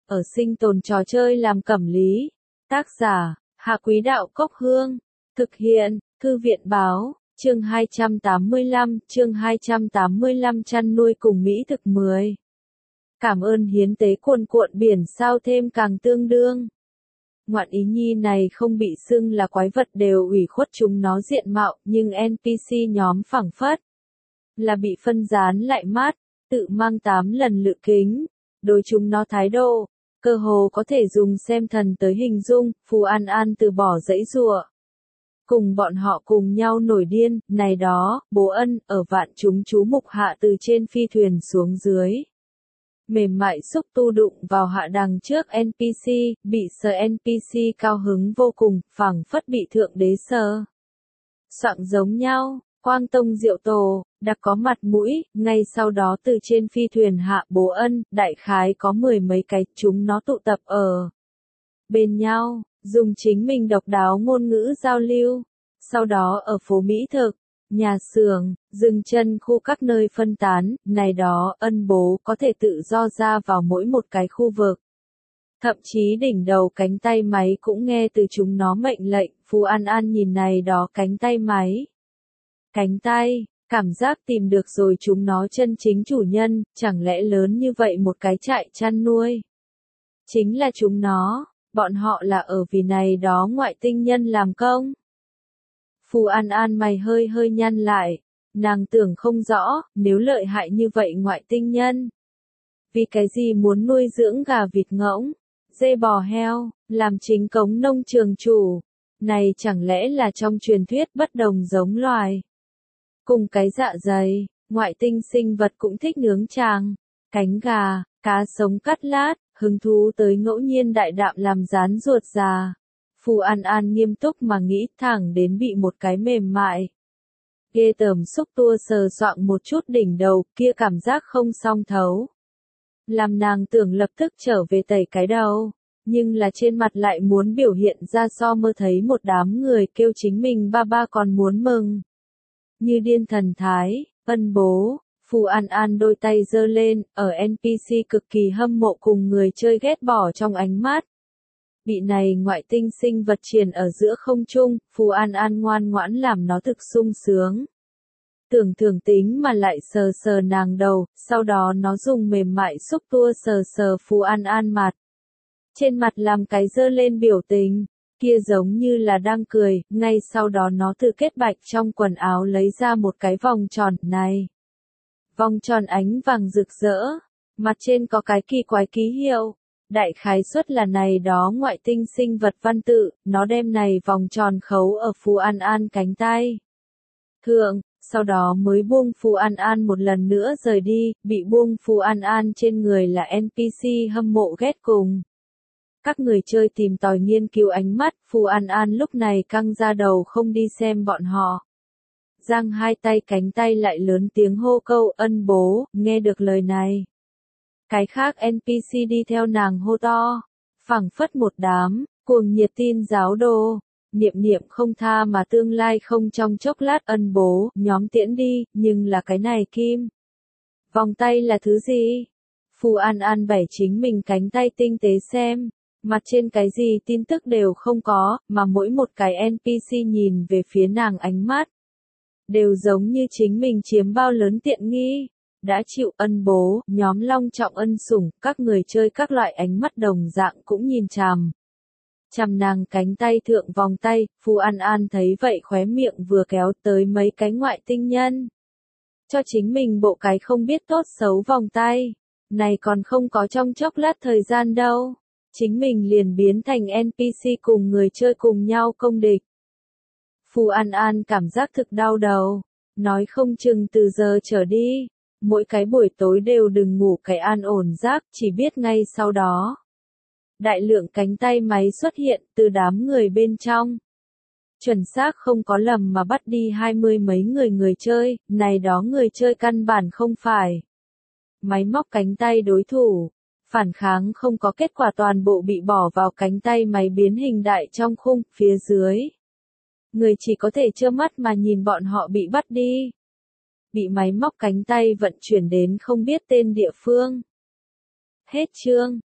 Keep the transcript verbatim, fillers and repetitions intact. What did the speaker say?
ở sinh tồn trò chơi làm cẩm lý. Tác giả, Hạ Quý Đạo Cốc Hương. Thực hiện, Thư viện Báo, chương hai trăm tám mươi lăm, chương hai trăm tám mươi lăm chăn nuôi cùng Mỹ thực mười. Cảm ơn hiến tế cuồn cuộn biển sao thêm càng tương đương. Ngoạn ý nhi này không bị xưng là quái vật đều ủy khuất chúng nó diện mạo, nhưng en pê xê nhóm phảng phất là bị phân dán lại mát, tự mang tám lần lự kính. Đối chúng nó thái độ, cơ hồ có thể dùng xem thần tới hình dung. Phù An An từ bỏ dãy giụa, cùng bọn họ cùng nhau nổi điên. Này đó, Bố Ân, ở vạn chúng chú mục hạ từ trên phi thuyền xuống dưới. Mềm mại xúc tu đụng vào hạ đằng trước en pê xê, bị sờ en pê xê cao hứng vô cùng, phảng phất bị thượng đế sờ soạng giống nhau. Quang Tông Diệu Tổ, đặc có mặt mũi, ngay sau đó từ trên phi thuyền hạ Bố Ân, đại khái có mười mấy cái, chúng nó tụ tập ở bên nhau, dùng chính mình độc đáo ngôn ngữ giao lưu. Sau đó ở phố Mỹ thực, nhà xưởng, dừng chân khu các nơi phân tán, này đó, Ân bố có thể tự do ra vào mỗi một cái khu vực. Thậm chí đỉnh đầu cánh tay máy cũng nghe từ chúng nó mệnh lệnh. Phù An An nhìn này đó cánh tay máy. Cánh tay, cảm giác tìm được rồi chúng nó chân chính chủ nhân, chẳng lẽ lớn như vậy một cái trại chăn nuôi. Chính là chúng nó, bọn họ là ở vì này đó ngoại tinh nhân làm công. Phù An An mày hơi hơi nhăn lại, nàng tưởng không rõ, nếu lợi hại như vậy ngoại tinh nhân. Vì cái gì muốn nuôi dưỡng gà vịt ngỗng, dê bò heo, làm chính cống nông trường chủ, này chẳng lẽ là trong truyền thuyết bất đồng giống loài. Cùng cái dạ dày, ngoại tinh sinh vật cũng thích nướng tràng, cánh gà, cá sống cắt lát, hứng thú tới ngẫu nhiên đại đạm làm rán ruột già. Phù An An nghiêm túc mà nghĩ thẳng đến bị một cái mềm mại. Ghê tởm xúc tua sờ soạng một chút đỉnh đầu, kia cảm giác không song thấu. Làm nàng tưởng lập tức trở về tẩy cái đầu, nhưng là trên mặt lại muốn biểu hiện ra so mơ thấy một đám người kêu chính mình ba ba còn muốn mừng. Như điên thần thái, Ân bố, Phù An An đôi tay giơ lên, ở en pê xê cực kỳ hâm mộ cùng người chơi ghét bỏ trong ánh mắt. Bị này ngoại tinh sinh vật triền ở giữa không trung, Phù An An ngoan ngoãn làm nó thực sung sướng. Tưởng thường tính mà lại sờ sờ nàng đầu, sau đó nó dùng mềm mại xúc tua sờ sờ Phù An An mặt. Trên mặt làm cái giơ lên biểu tình. Kia giống như là đang cười, ngay sau đó nó từ kết bạch trong quần áo lấy ra một cái vòng tròn này. Vòng tròn ánh vàng rực rỡ, mặt trên có cái kỳ quái ký hiệu. Đại khái suất là này đó ngoại tinh sinh vật văn tự, nó đem này vòng tròn khấu ở Phù An An cánh tay thượng, sau đó mới buông Phù An An một lần nữa rời đi, bị buông Phù An An trên người là en pê xê hâm mộ ghét cùng. Các người chơi tìm tòi nghiên cứu ánh mắt, Phù An An lúc này căng ra đầu không đi xem bọn họ. Giang hai tay cánh tay lại lớn tiếng hô câu Ân bố, nghe được lời này. Cái khác en pê xê đi theo nàng hô to, phảng phất một đám, cuồng nhiệt tin giáo đồ, niệm niệm không tha mà tương lai không trong chốc lát. Ân bố, nhóm tiễn đi, nhưng là cái này kim. Vòng tay là thứ gì? Phù An An bẻ chính mình cánh tay tinh tế xem. Mặt trên cái gì tin tức đều không có, mà mỗi một cái en pê xê nhìn về phía nàng ánh mắt. Đều giống như chính mình chiếm bao lớn tiện nghi. Đã chịu ân bố, nhóm long trọng ân sủng, các người chơi các loại ánh mắt đồng dạng cũng nhìn chằm. Chằm nàng cánh tay thượng vòng tay, Phù An An thấy vậy khóe miệng vừa kéo tới mấy cái ngoại tinh nhân. Cho chính mình bộ cái không biết tốt xấu vòng tay. Này còn không có trong chốc lát thời gian đâu. Chính mình liền biến thành en pê xê cùng người chơi cùng nhau công địch. Phù An An cảm giác thực đau đầu, nói không chừng từ giờ trở đi, mỗi cái buổi tối đều đừng ngủ cái an ổn giấc, chỉ biết ngay sau đó. Đại lượng cánh tay máy xuất hiện từ đám người bên trong. Chuẩn xác không có lầm mà bắt đi hai mươi mấy người người chơi, này đó người chơi căn bản không phải máy móc cánh tay đối thủ. Phản kháng không có kết quả, toàn bộ bị bỏ vào cánh tay máy biến hình đại trong khung, phía dưới. Người chỉ có thể trơ mắt mà nhìn bọn họ bị bắt đi. Bị máy móc cánh tay vận chuyển đến không biết tên địa phương. Hết chương.